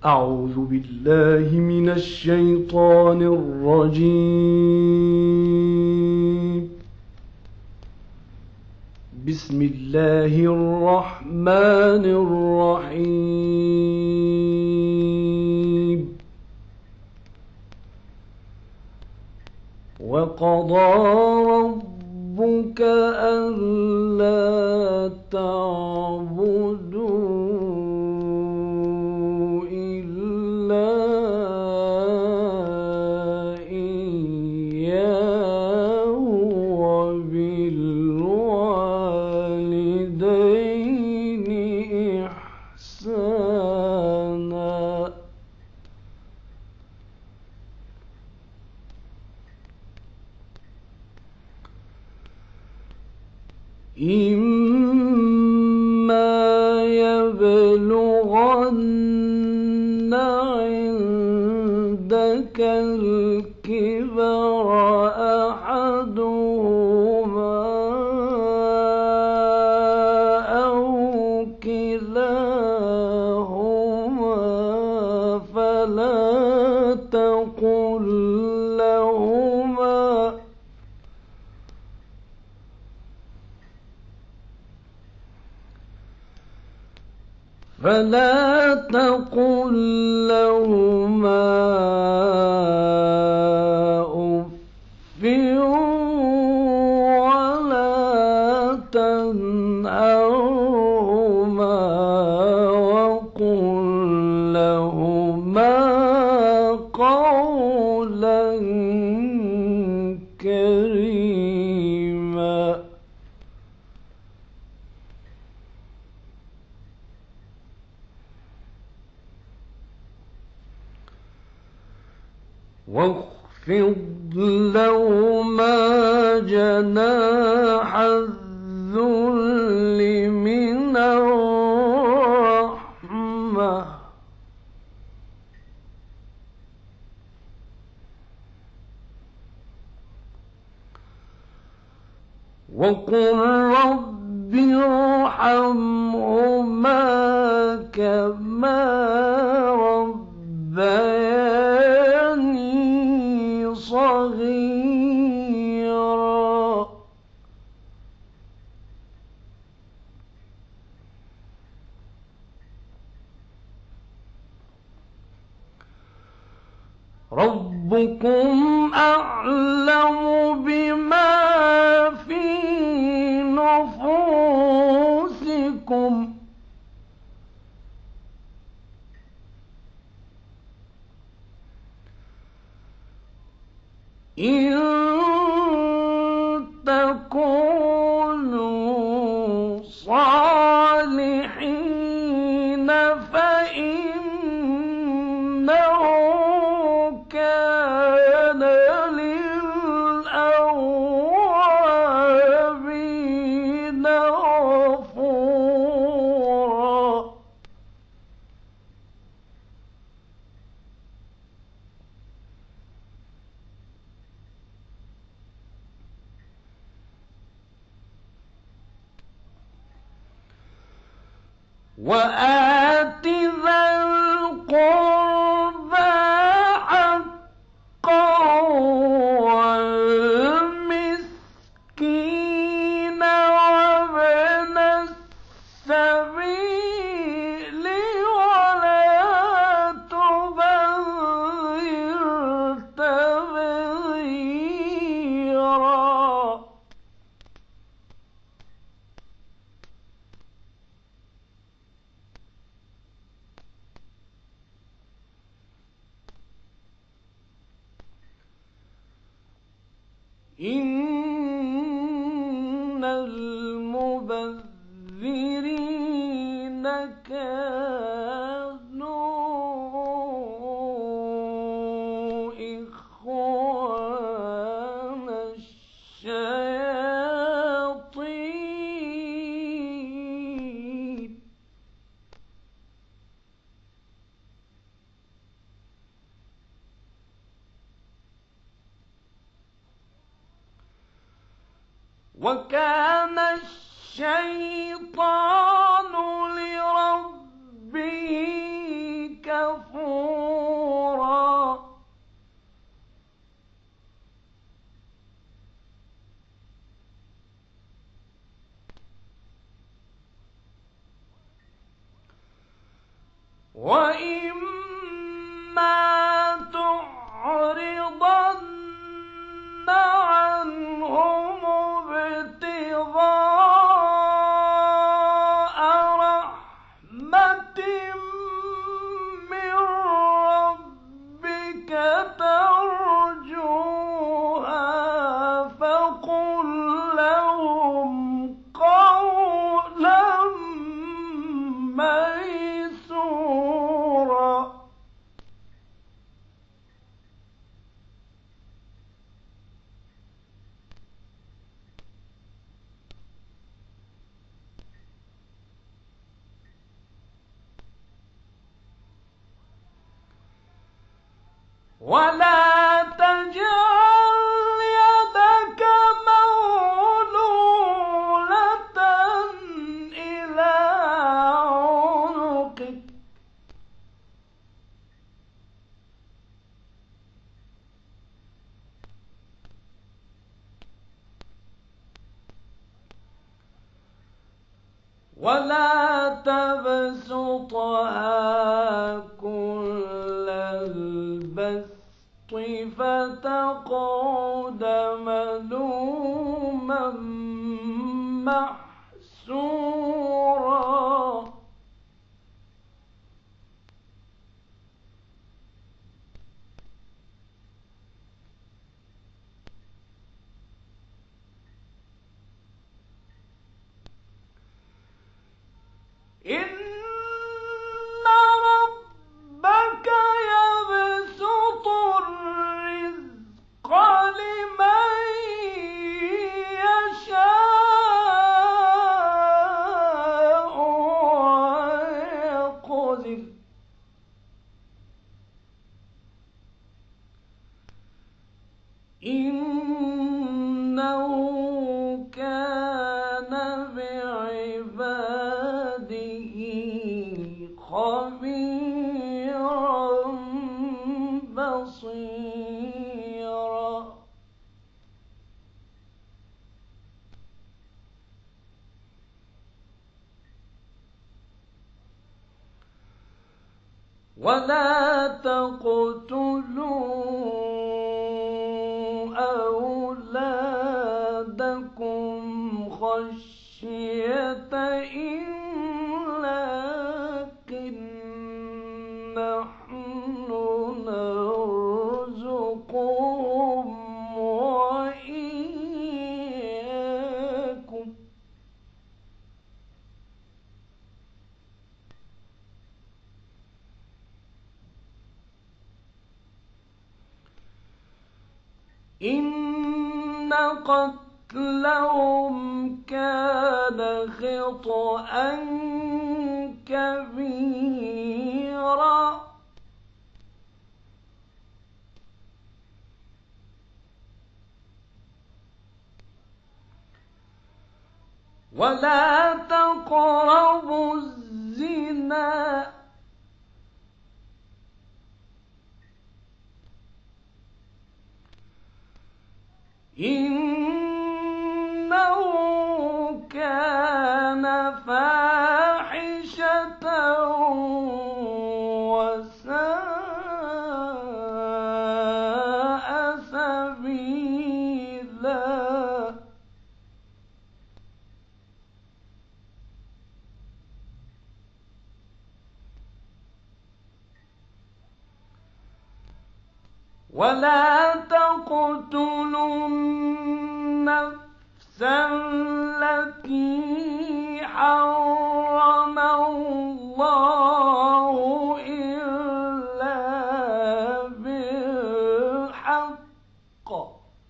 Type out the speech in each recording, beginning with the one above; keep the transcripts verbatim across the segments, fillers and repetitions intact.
أعوذ بالله من الشيطان الرجيم. بسم الله الرحمن الرحيم. وقضى ربك ألا تعبدوا إلا إياه وبالوالدين إحسانا. إما يبلغن عندك الكبر أحدهما أو كلاهما فلا تقل لهما فلا تقل لهما أف ولا تنهرهما وقل لهما قولا كريما. واخفض لهما جناح الذل من الرحمة وقل رب ارحمهما كما ربياني صغيرا. ربكم أعلم بما في نفوسكم إن تكونوا صالحين فإنه كان للأوابين غفورا. وآت ذا القربى حقه والمسكين وابن السبيل ولا تبذر تبذيرا. إن المبذرين كانوا إخوان الشياطين. وكان الشيطان لربه كفورا. وَإِمَّا تُعْرِضَنَّ عَنْهُمُ ابْتِغَاءَ رَحْمَةٍ مِّن رَّبِّكَ تَرْجُوهَا فَقُل لَّهُمْ قَوْلًا مَّيْسُورًا. وَلَا تَجْعَلْ يَدَكَ مَغْلُولَةً إِلَىٰ عُنُقِكَ وَلَا تَبْسُطْهَا كُلَّ الْبَسْطِ فَتَقْعُدَ مَلُومًا مَّحْسُورًا. إِنَّ رَبَّكَ يَبْسُطُ الرِّزْقَ لِمَن يَشَاءُ وَيَقْدِرُ إِنَّهُ كَانَ بِعِبَادِهِ خَبِيرًا بَصِيرًا. وَلَا تَقْتُلُوا أَوْلَادَكُمْ خَشْيَةَ إِمْلَاقٍ نَّحْنُ نَرْزُقُهُمْ وَإِيَّاكُمْ ۚ إِنَّ قَتْلَهُمْ كَانَ خِطْئًا كَبِيرًا. وَلَا تَقْرَبُوا الزِّنَا إِنَّهُ كَانَ فَاحِشَةً وَسَاءَ سَبِيلًا. وَلَا تَقْتُلُوا النَّفْسَ الَّتِي حَرَّمَ اللَّهُ إِلَّا بِالْحَقِّ ۚ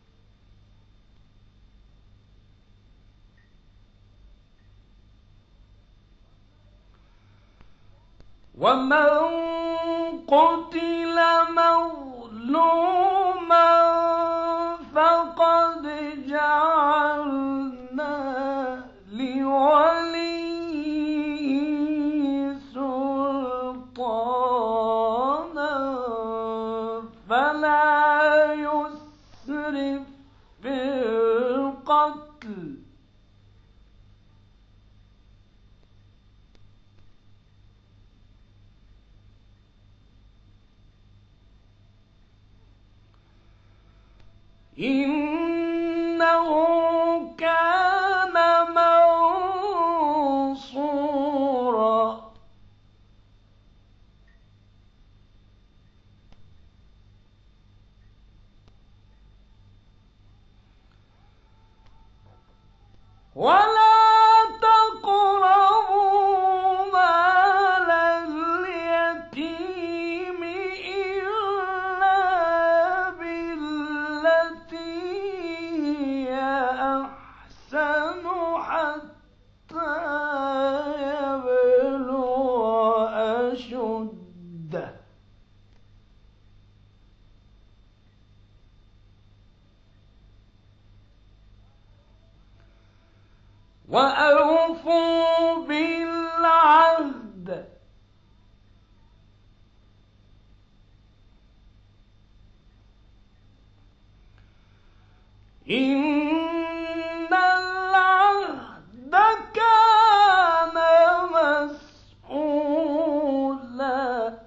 وَمَن قُتِلَ مَظْلُومًا فَقَدْ جَعَلْنَا لِوَلِيِّهِ سُلْطَانًا فَلَا يُسْرِفْ فِي الْقَتْلِ ۖ إنه كان منصورا ولا تقربوا مال اليتيم إلا بالتي هي أحسن حتى يبلغ أشده وأوفوا بالعهد إن العهد كان مسؤولا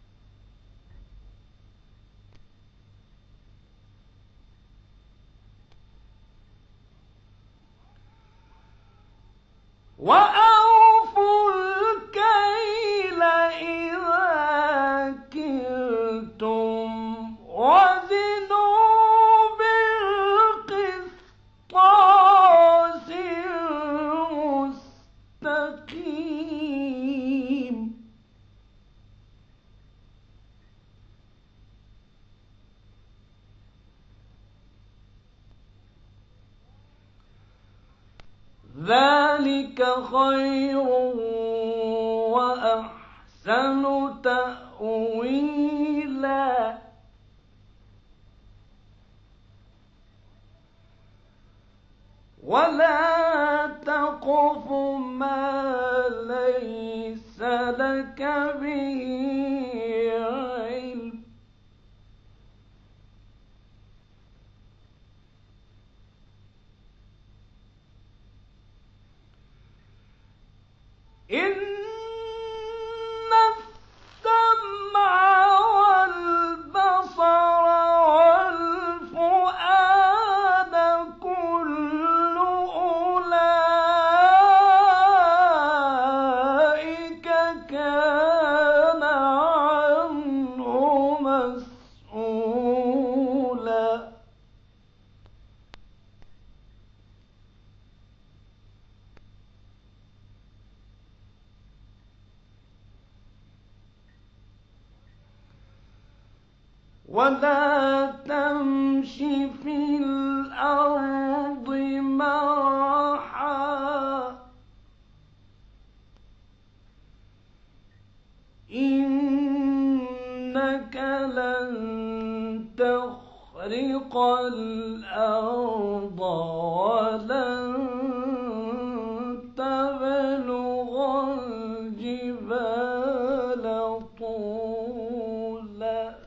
وأوفوا الكيل إذا كلتم وزنوا بالقسطاس المستقيم ذلك خير وأحسن تأويلا ولا تقف ما ليس لك به علم إن السمع والبصر والفؤاد كل أولئك كان عنه مسؤولا ولا تمش في الأرض مرحا إنك لن تخرق الأرض ولن تبلغ الجبال طولا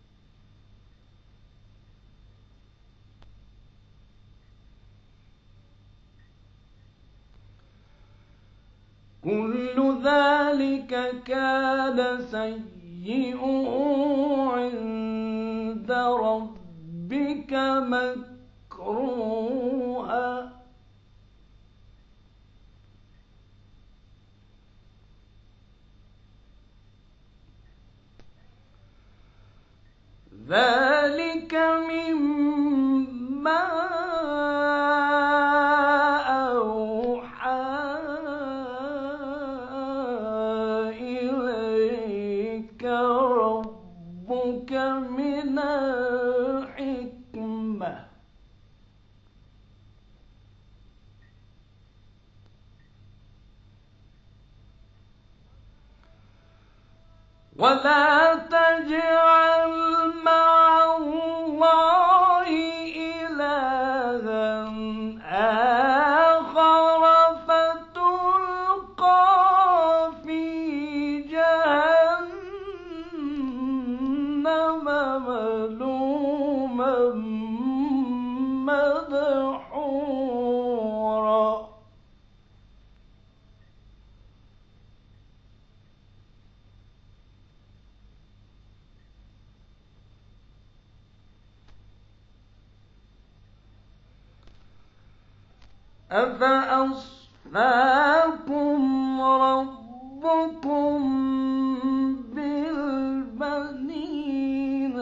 كل ذلك كان سيئه عند ربك مكروها ذلك مما أوحى إليك ربك من الحكمة ولا تجعل مع الله إلها آخر فتلقى في جهنم ملوما مدحورا أفأصفاكم ربكم بالبنين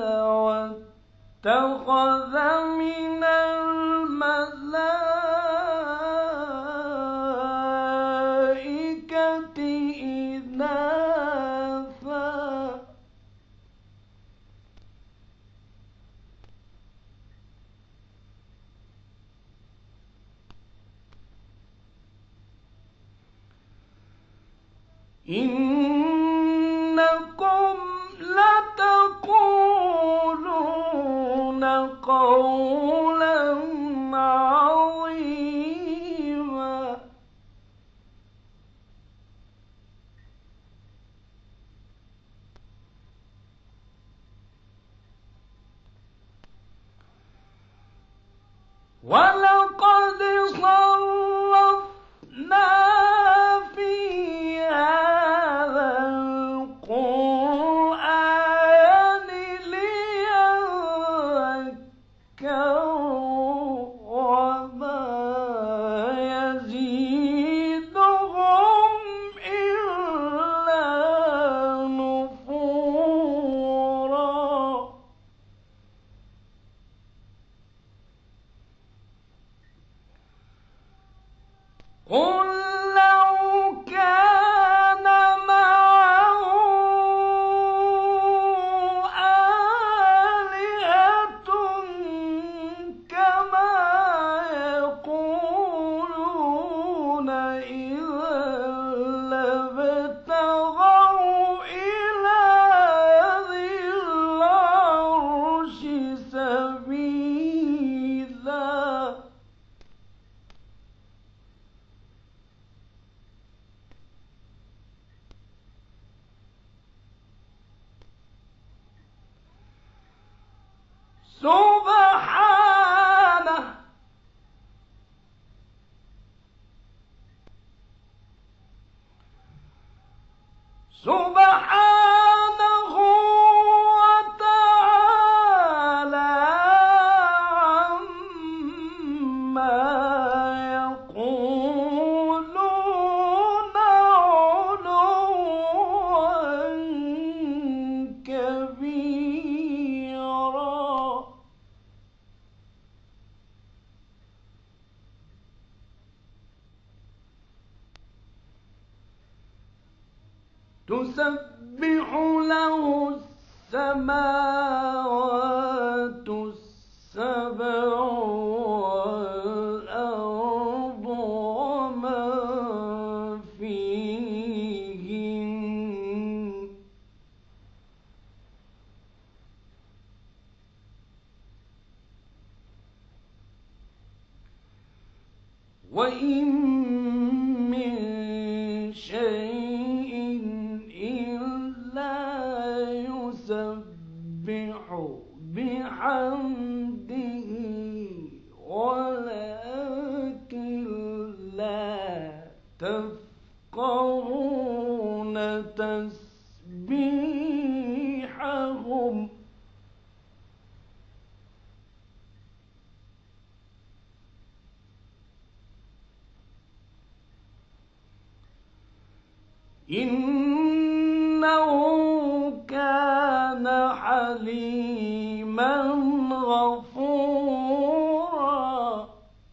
واتخذ من الملائكة إناثا إنكم لتقولون قولا عظيما ولقد صرفنا في هذا القرآن ليذكروا وما يزيدهم إلا نفورا قل لو كان معه آلهة كما يقولون إذا لابتغوا إلى ذي العرش سبيلا سبحانه سبحانه وتعالى عما يقولون علوا كبيرا تسبح له السماوات السبع والأرض ومن فيهن وإن من شيء إلا يسبح بحمده ولكن لا تفقهون تسبيحهم إنه كان حليما غفورا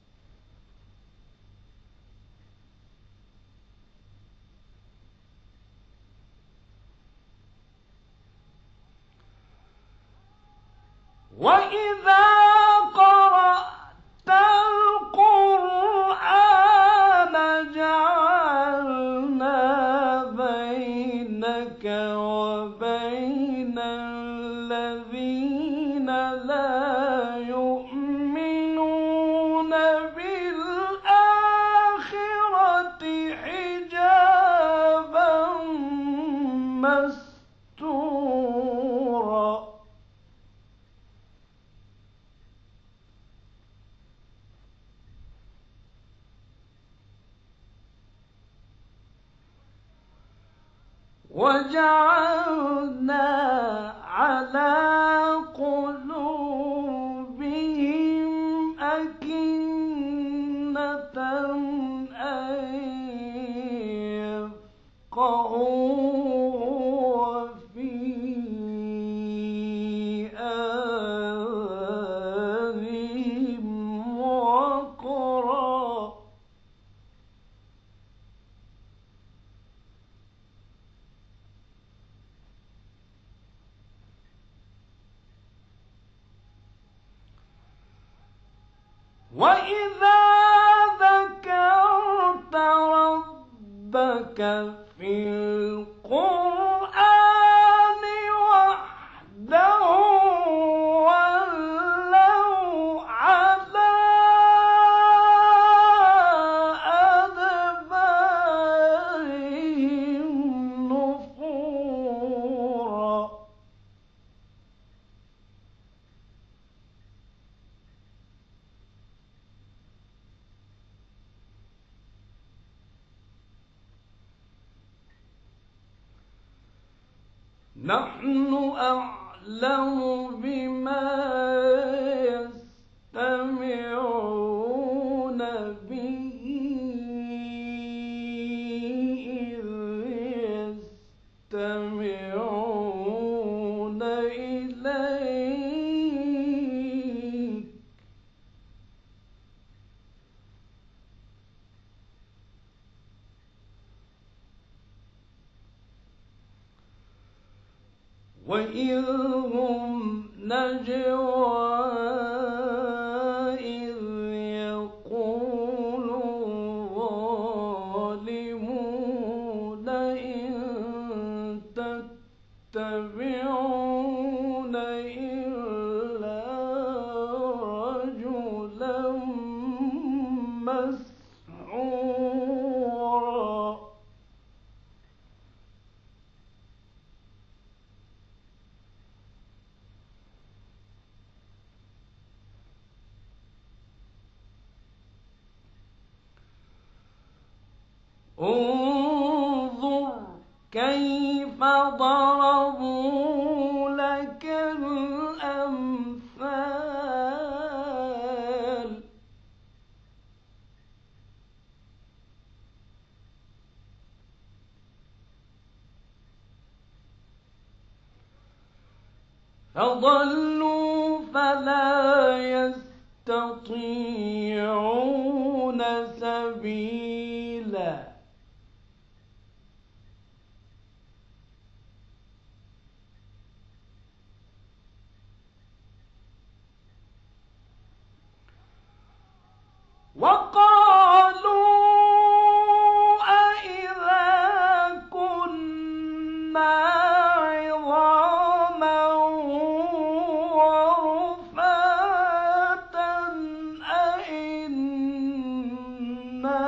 وإذا قرأت القرآن جعلنا بينك وبين الذين لا يؤمنون بالآخرة حجابا مستورا وجعلنا على قلوبهم أكنة وإذا ذكرت ربك في القرآن وحده ولوا على أدبارهم نفورا. نحن أعلم بما يستمعون به إذ يستمعون إليك وإذ هم نجوى إذ يقول الظالمون إن تتبعون إلا رجلا مسحورا. انظر كيف ضربوا لك الأمثال فضلوا فلا يستطيعون سبيلا. وقالوا أإذا كنا عظاما ورفاتا أإنا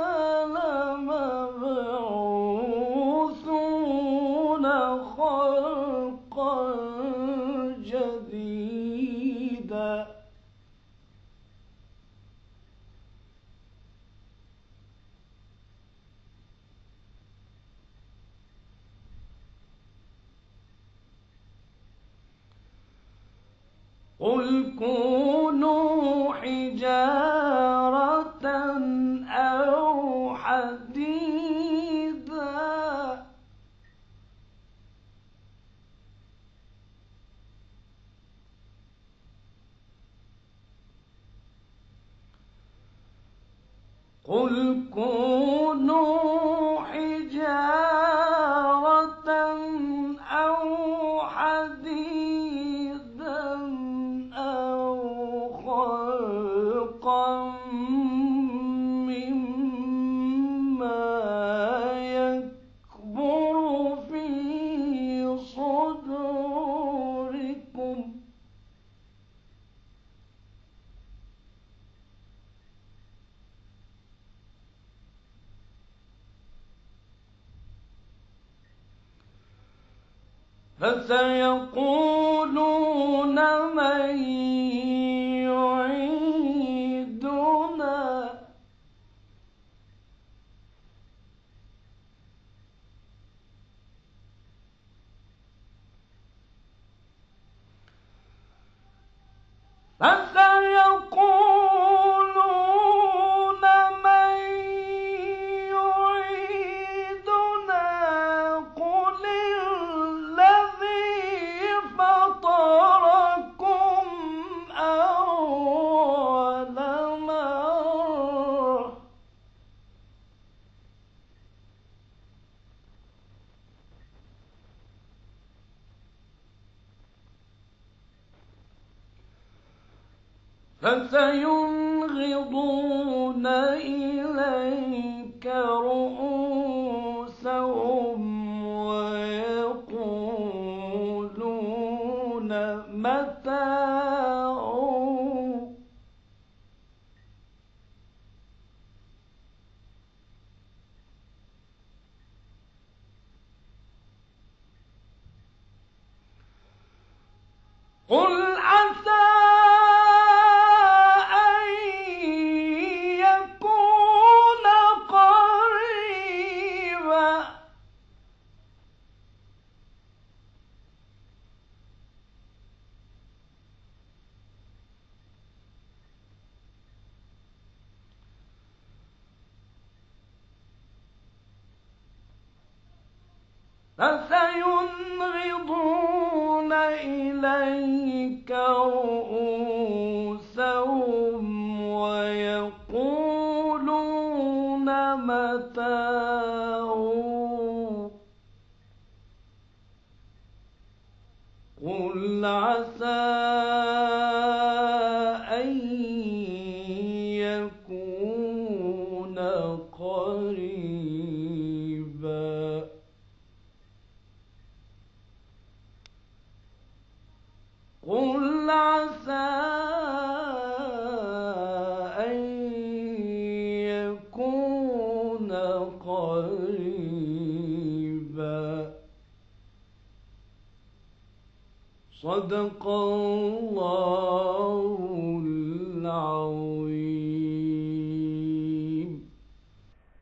لمبعوثون خلقا جديدا. قل كونوا حجارة أو حديدا قل كونوا حجارة أو حديدا أو خلقا مما يكبر في صدوركم فسيقولون من يعيدنا فسيقولون من يعيدنا قل الذي فطركم أول مرة فسينغضون سينغضون إليك رؤوسهم ويقولون متاع. قل عسى أن يكون قريبا. فسينغضون إليك رؤوسهم ويقولون متاع. قل عسى أن يكون قريبا. قل عسى أن يكون قريبا. صدق الله العظيم.